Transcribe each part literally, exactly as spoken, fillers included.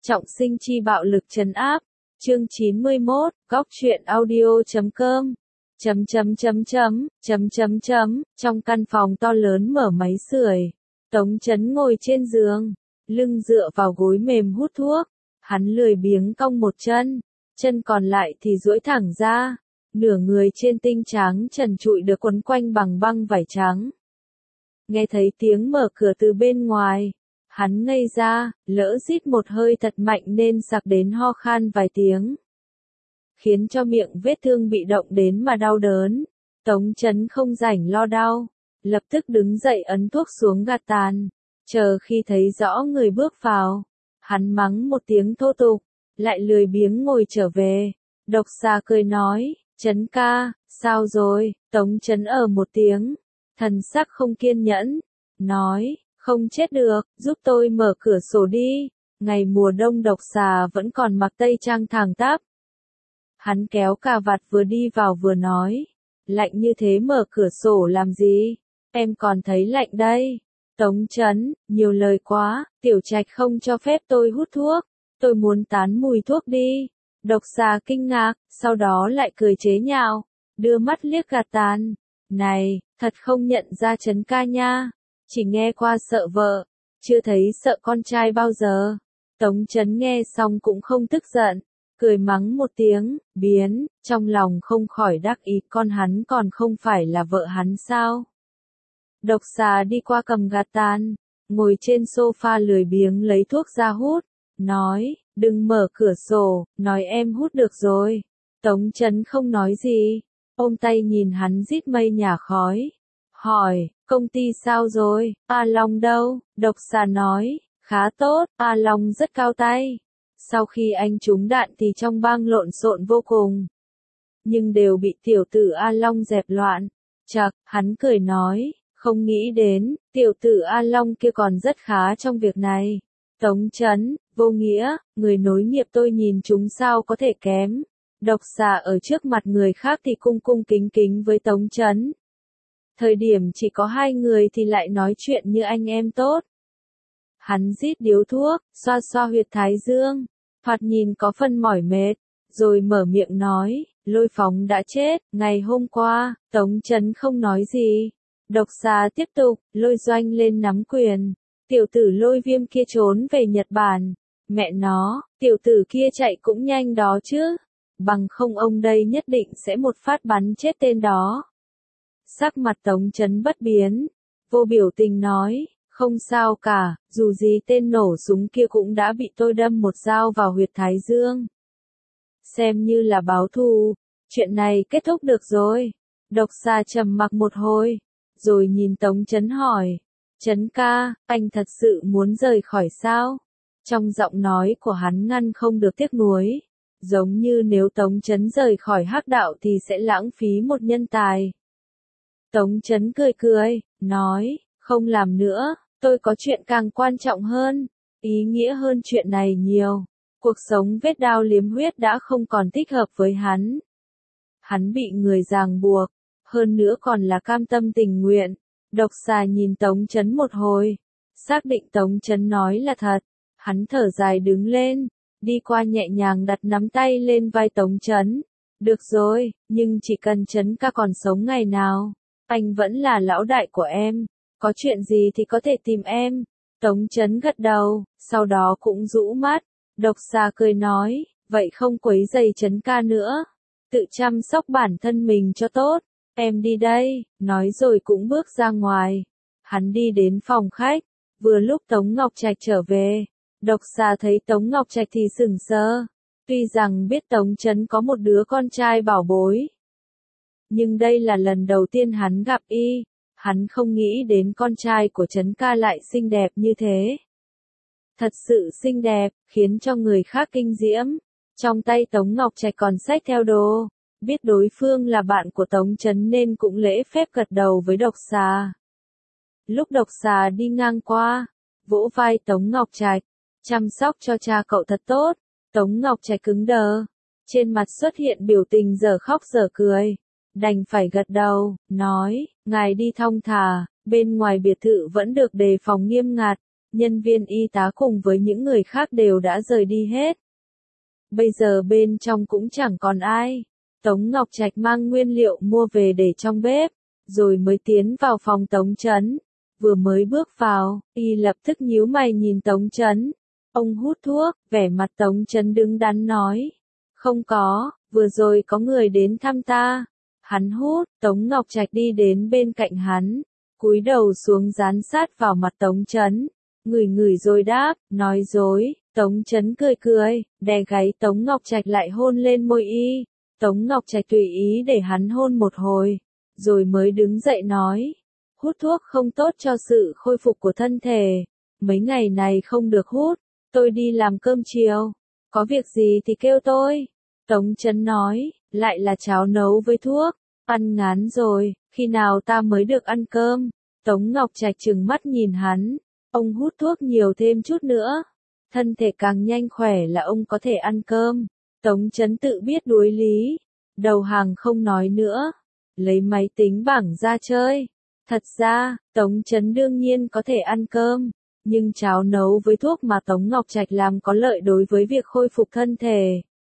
Trọng sinh chi bạo lực trấn áp. Chương chín mươi mốt, góc truyện audio chấm com. Chấm chấm chấm chấm, chấm chấm chấm, trong căn phòng to lớn mở máy sưởi. Tống Chấn ngồi trên giường, lưng dựa vào gối mềm hút thuốc. Hắn lười biếng cong một chân, chân còn lại thì duỗi thẳng ra. Nửa người trên tinh trắng trần trụi được quấn quanh bằng băng vải trắng. Nghe thấy tiếng mở cửa từ bên ngoài, hắn ngây ra, lỡ rít một hơi thật mạnh nên sặc đến ho khan vài tiếng, khiến cho miệng vết thương bị động đến mà đau đớn. Tống Chấn không rảnh lo đau, lập tức đứng dậy ấn thuốc xuống gạt tàn, chờ khi thấy rõ người bước vào, hắn mắng một tiếng thô tục, lại lười biếng ngồi trở về. Độc Xà cười nói, Chấn ca, sao rồi? Tống Chấn ở một tiếng, thần sắc không kiên nhẫn, nói, không chết được, giúp tôi mở cửa sổ đi. Ngày mùa đông Độc Xà vẫn còn mặc tây trang thẳng tắp. Hắn kéo cà vạt vừa đi vào vừa nói, lạnh như thế mở cửa sổ làm gì? Em còn thấy lạnh đây. Tống Chấn, nhiều lời quá, Tiểu Trạch không cho phép tôi hút thuốc, tôi muốn tán mùi thuốc đi. Độc Xà kinh ngạc, sau đó lại cười chế nhạo, đưa mắt liếc gạt tàn. Này, thật không nhận ra Chấn ca nha, chỉ nghe qua sợ vợ, chưa thấy sợ con trai bao giờ. Tống Chấn nghe xong cũng không tức giận, cười mắng một tiếng, biến, trong lòng không khỏi đắc ý, con hắn còn không phải là vợ hắn sao. Độc Xà đi qua cầm gạt tàn, ngồi trên sofa lười biếng lấy thuốc ra hút, nói, đừng mở cửa sổ, nói em hút được rồi. Tống Chấn không nói gì, ôm tay nhìn hắn rít mây nhả khói, hỏi, công ty sao rồi, A Long đâu? Độc Xà nói, khá tốt, A Long rất cao tay. Sau khi anh trúng đạn thì trong bang lộn xộn vô cùng, nhưng đều bị tiểu tử A Long dẹp loạn. Chậc, hắn cười nói, không nghĩ đến, tiểu tử A Long kia còn rất khá trong việc này. Tống Chấn, vô nghĩa, người nối nghiệp tôi nhìn chúng sao có thể kém. Độc Xà ở trước mặt người khác thì cung cung kính kính với Tống Chấn. Thời điểm chỉ có hai người thì lại nói chuyện như anh em tốt. Hắn rít điếu thuốc, xoa xoa huyệt thái dương, thoạt nhìn có phần mỏi mệt, rồi mở miệng nói, Lôi Phóng đã chết, ngày hôm qua. Tống Chấn không nói gì. Độc Xà tiếp tục, Lôi Doanh lên nắm quyền. Tiểu tử Lôi Viêm kia trốn về Nhật Bản. Mẹ nó, tiểu tử kia chạy cũng nhanh đó chứ. Bằng không ông đây nhất định sẽ một phát bắn chết tên đó. Sắc mặt Tống Chấn bất biến, vô biểu tình nói, không sao cả, dù gì tên nổ súng kia cũng đã bị tôi đâm một dao vào huyệt thái dương. Xem như là báo thù, chuyện này kết thúc được rồi. Độc Xà trầm mặc một hồi, rồi nhìn Tống Chấn hỏi, Chấn ca, anh thật sự muốn rời khỏi sao? Trong giọng nói của hắn ngăn không được tiếc nuối, giống như nếu Tống Chấn rời khỏi hắc đạo thì sẽ lãng phí một nhân tài. Tống Chấn cười cười, nói, không làm nữa, tôi có chuyện càng quan trọng hơn, ý nghĩa hơn chuyện này nhiều. Cuộc sống vết đao liếm huyết đã không còn thích hợp với hắn. Hắn bị người ràng buộc, hơn nữa còn là cam tâm tình nguyện. Độc Xà nhìn Tống Chấn một hồi, xác định Tống Chấn nói là thật. Hắn thở dài đứng lên, đi qua nhẹ nhàng đặt nắm tay lên vai Tống Chấn. Được rồi, nhưng chỉ cần Chấn ca còn sống ngày nào, anh vẫn là lão đại của em, có chuyện gì thì có thể tìm em. Tống Chấn gật đầu, sau đó cũng rũ mắt. Độc Xà cười nói, vậy không quấy rầy Chấn ca nữa, tự chăm sóc bản thân mình cho tốt, em đi đây, nói rồi cũng bước ra ngoài. Hắn đi đến phòng khách, vừa lúc Tống Ngọc Trạch trở về. Độc Xà thấy Tống Ngọc Trạch thì sững sờ, tuy rằng biết Tống Chấn có một đứa con trai bảo bối, nhưng đây là lần đầu tiên hắn gặp y, hắn không nghĩ đến con trai của Chấn ca lại xinh đẹp như thế. Thật sự xinh đẹp, khiến cho người khác kinh diễm. Trong tay Tống Ngọc Trạch còn xách theo đồ, biết đối phương là bạn của Tống Chấn nên cũng lễ phép gật đầu với Độc Xà. Lúc Độc Xà đi ngang qua, vỗ vai Tống Ngọc Trạch, chăm sóc cho cha cậu thật tốt. Tống Ngọc Trạch cứng đờ, trên mặt xuất hiện biểu tình dở khóc dở cười, đành phải gật đầu, nói, ngài đi thong thả, bên ngoài biệt thự vẫn được đề phòng nghiêm ngặt, nhân viên y tá cùng với những người khác đều đã rời đi hết. Bây giờ bên trong cũng chẳng còn ai. Tống Ngọc Trạch mang nguyên liệu mua về để trong bếp, rồi mới tiến vào phòng Tống Chấn. Vừa mới bước vào, y lập tức nhíu mày nhìn Tống Chấn. Ông hút thuốc, vẻ mặt Tống Chấn đứng đắn nói. Không có, vừa rồi có người đến thăm ta. Hắn hút, Tống Ngọc Trạch đi đến bên cạnh hắn, cúi đầu xuống dán sát vào mặt Tống Chấn. Ngửi ngửi rồi đáp, nói dối. Tống Chấn cười cười, đè gáy Tống Ngọc Trạch lại hôn lên môi y. Tống Ngọc Trạch tùy ý để hắn hôn một hồi, rồi mới đứng dậy nói. Hút thuốc không tốt cho sự khôi phục của thân thể. Mấy ngày này không được hút, tôi đi làm cơm chiều. Có việc gì thì kêu tôi. Tống Chấn nói, lại là cháo nấu với thuốc. Ăn ngán rồi, khi nào ta mới được ăn cơm? Tống Ngọc Trạch trừng mắt nhìn hắn. Ông hút thuốc nhiều thêm chút nữa. Thân thể càng nhanh khỏe là ông có thể ăn cơm. Tống Chấn tự biết đối lý. Đầu hàng không nói nữa. Lấy máy tính bảng ra chơi. Thật ra, Tống Chấn đương nhiên có thể ăn cơm. Nhưng cháo nấu với thuốc mà Tống Ngọc Trạch làm có lợi đối với việc khôi phục thân thể.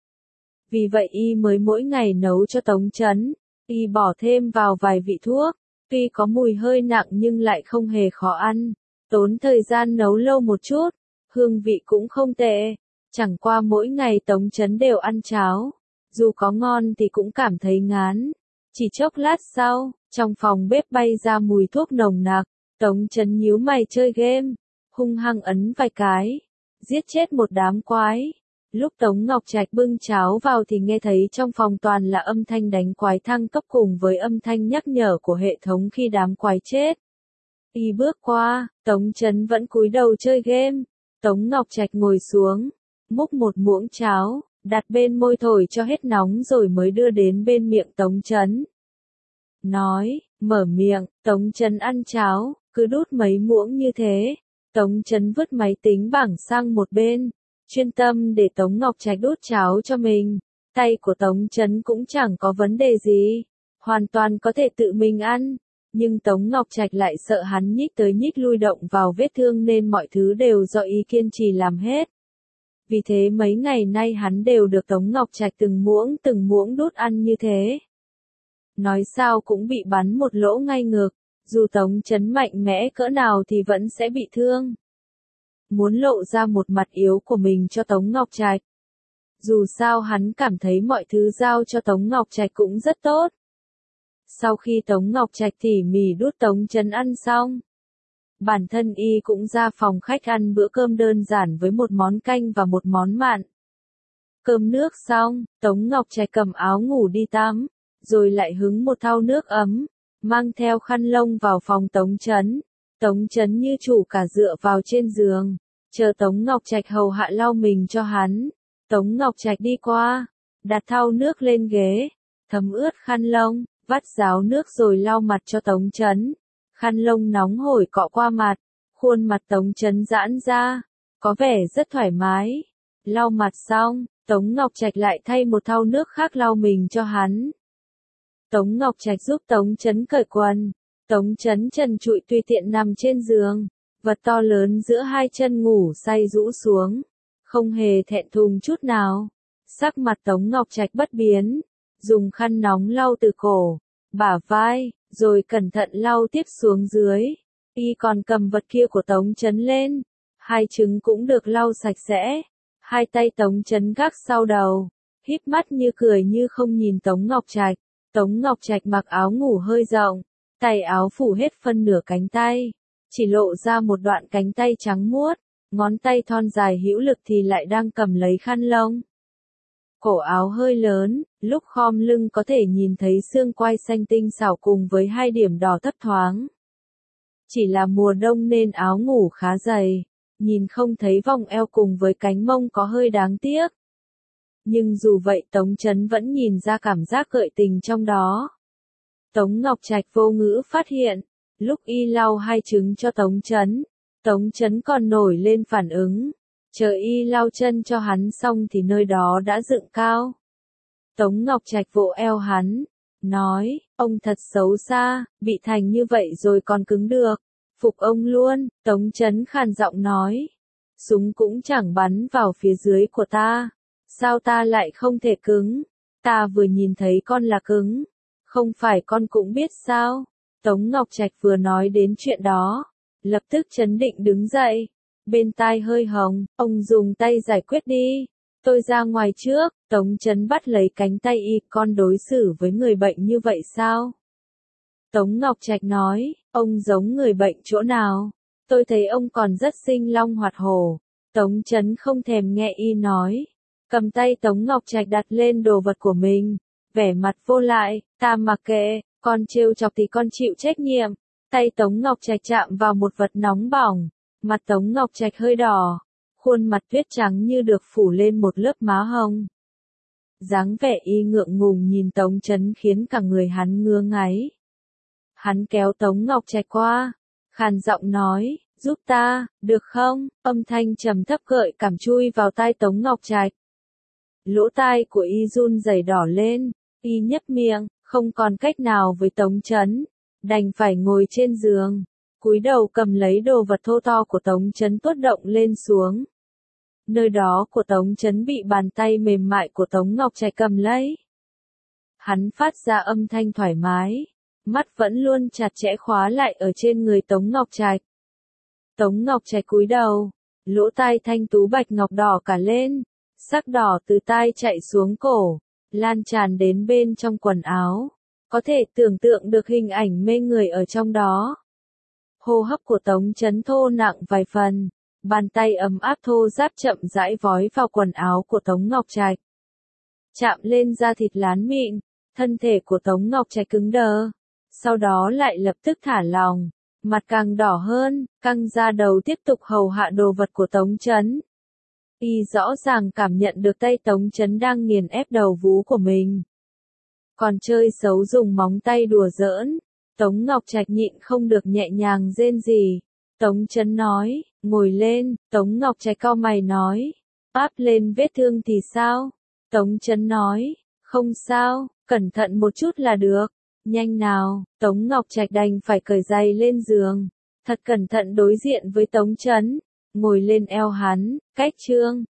Vì vậy y mới mỗi ngày nấu cho Tống Chấn. Y bỏ thêm vào vài vị thuốc. Tuy có mùi hơi nặng nhưng lại không hề khó ăn. Tốn thời gian nấu lâu một chút. Hương vị cũng không tệ. Chẳng qua mỗi ngày Tống Chấn đều ăn cháo. Dù có ngon thì cũng cảm thấy ngán. Chỉ chốc lát sau, trong phòng bếp bay ra mùi thuốc nồng nặc. Tống Chấn nhíu mày chơi game. Hung hăng ấn vài cái. Giết chết một đám quái. Lúc Tống Ngọc Trạch bưng cháo vào thì nghe thấy trong phòng toàn là âm thanh đánh quái thăng cấp cùng với âm thanh nhắc nhở của hệ thống khi đám quái chết. Y bước qua, Tống Chấn vẫn cúi đầu chơi game. Tống Ngọc Trạch ngồi xuống, múc một muỗng cháo, đặt bên môi thổi cho hết nóng rồi mới đưa đến bên miệng Tống Chấn. Nói, mở miệng, Tống Chấn ăn cháo, cứ đút mấy muỗng như thế. Tống Chấn vứt máy tính bảng sang một bên, chuyên tâm để Tống Ngọc Trạch đút cháo cho mình. Tay của Tống Chấn cũng chẳng có vấn đề gì, hoàn toàn có thể tự mình ăn. Nhưng Tống Ngọc Trạch lại sợ hắn nhích tới nhích lui động vào vết thương nên mọi thứ đều do ý kiên trì làm hết. Vì thế mấy ngày nay hắn đều được Tống Ngọc Trạch từng muỗng từng muỗng đút ăn như thế. Nói sao cũng bị bắn một lỗ ngay ngực, dù Tống Chấn mạnh mẽ cỡ nào thì vẫn sẽ bị thương. Muốn lộ ra một mặt yếu của mình cho Tống Ngọc Trạch. Dù sao hắn cảm thấy mọi thứ giao cho Tống Ngọc Trạch cũng rất tốt. Sau khi Tống Ngọc Trạch tỉ mỉ đút Tống Chấn ăn xong, bản thân y cũng ra phòng khách ăn bữa cơm đơn giản với một món canh và một món mặn. Cơm nước xong, Tống Ngọc Trạch cầm áo ngủ đi tắm, rồi lại hứng một thau nước ấm, mang theo khăn lông vào phòng Tống Chấn. Tống Chấn như chủ cả dựa vào trên giường, chờ Tống Ngọc Trạch hầu hạ lau mình cho hắn. Tống Ngọc Trạch đi qua, đặt thau nước lên ghế, thấm ướt khăn lông, vắt ráo nước rồi lau mặt cho Tống Chấn. Khăn lông nóng hổi cọ qua mặt, khuôn mặt Tống Chấn giãn ra, có vẻ rất thoải mái. Lau mặt xong, Tống Ngọc Trạch lại thay một thau nước khác lau mình cho hắn. Tống Ngọc Trạch giúp Tống Chấn cởi quần. Tống Chấn trần trụi tùy tiện nằm trên giường, vật to lớn giữa hai chân ngủ say rũ xuống, không hề thẹn thùng chút nào. Sắc mặt Tống Ngọc Trạch bất biến, dùng khăn nóng lau từ cổ, bả vai, rồi cẩn thận lau tiếp xuống dưới. Y còn cầm vật kia của Tống Chấn lên, hai trứng cũng được lau sạch sẽ. Hai tay Tống Chấn gác sau đầu, híp mắt như cười như không nhìn Tống Ngọc Trạch. Tống Ngọc Trạch mặc áo ngủ hơi rộng, tay áo phủ hết phân nửa cánh tay, chỉ lộ ra một đoạn cánh tay trắng muốt, ngón tay thon dài hữu lực thì lại đang cầm lấy khăn lông. Cổ áo hơi lớn, lúc khom lưng có thể nhìn thấy xương quai xanh tinh xảo cùng với hai điểm đỏ thấp thoáng. Chỉ là mùa đông nên áo ngủ khá dày, nhìn không thấy vòng eo cùng với cánh mông có hơi đáng tiếc. Nhưng dù vậy Tống Chấn vẫn nhìn ra cảm giác gợi tình trong đó. Tống Ngọc Trạch vô ngữ phát hiện, lúc y lau hai trứng cho Tống Chấn, Tống Chấn còn nổi lên phản ứng. Chờ y lau chân cho hắn xong thì nơi đó đã dựng cao. Tống Ngọc Trạch vỗ eo hắn, nói, ông thật xấu xa, bị thành như vậy rồi còn cứng được. Phục ông luôn, Tống Chấn khàn giọng nói. Súng cũng chẳng bắn vào phía dưới của ta. Sao ta lại không thể cứng? Ta vừa nhìn thấy con là cứng. Không phải con cũng biết sao? Tống Ngọc Trạch vừa nói đến chuyện đó. Lập tức chấn định đứng dậy. Bên tai hơi hồng, ông dùng tay giải quyết đi. Tôi ra ngoài trước, Tống Chấn bắt lấy cánh tay y, con đối xử với người bệnh như vậy sao? Tống Ngọc Trạch nói, ông giống người bệnh chỗ nào? Tôi thấy ông còn rất sinh long hoạt hổ. Tống Chấn không thèm nghe y nói. Cầm tay Tống Ngọc Trạch đặt lên đồ vật của mình. Vẻ mặt vô lại, ta mặc kệ, con trêu chọc thì con chịu trách nhiệm. Tay Tống Ngọc Trạch chạm vào một vật nóng bỏng. Mặt Tống Ngọc Trạch hơi đỏ. Khuôn mặt tuyết trắng như được phủ lên một lớp má hồng. Dáng vẻ y ngượng ngùng nhìn Tống Chấn khiến cả người hắn ngứa ngáy. Hắn kéo Tống Ngọc Trạch qua, khàn giọng nói, giúp ta, được không? Âm thanh trầm thấp gợi cảm chui vào tai Tống Ngọc Trạch. Lỗ tai của y run rẩy đỏ lên, y nhếch miệng, không còn cách nào với Tống Chấn, đành phải ngồi trên giường, cúi đầu cầm lấy đồ vật thô to của Tống Chấn tuốt động lên xuống. Nơi đó của Tống Chấn bị bàn tay mềm mại của Tống Ngọc Trạch cầm lấy. Hắn phát ra âm thanh thoải mái, mắt vẫn luôn chặt chẽ khóa lại ở trên người Tống Ngọc Trạch. Tống Ngọc Trạch cúi đầu, lỗ tai thanh tú bạch ngọc đỏ cả lên, sắc đỏ từ tai chạy xuống cổ, lan tràn đến bên trong quần áo, có thể tưởng tượng được hình ảnh mê người ở trong đó. Hô hấp của Tống Chấn thô nặng vài phần, bàn tay ấm áp thô ráp chậm rãi vói vào quần áo của Tống Ngọc Trạch. Chạm lên da thịt lán mịn, thân thể của Tống Ngọc Trạch cứng đờ, sau đó lại lập tức thả lỏng, mặt càng đỏ hơn, căng ra đầu tiếp tục hầu hạ đồ vật của Tống Chấn. Y rõ ràng cảm nhận được tay Tống Chấn đang nghiền ép đầu vú của mình. Còn chơi xấu dùng móng tay đùa giỡn, Tống Ngọc Trạch nhịn không được nhẹ nhàng rên rỉ. Tống Chấn nói, ngồi lên, Tống Ngọc Trạch cau mày nói, áp lên vết thương thì sao? Tống Chấn nói, không sao, cẩn thận một chút là được. Nhanh nào, Tống Ngọc Trạch đành phải cởi giày lên giường, thật cẩn thận đối diện với Tống Chấn, ngồi lên eo hắn, cách trương,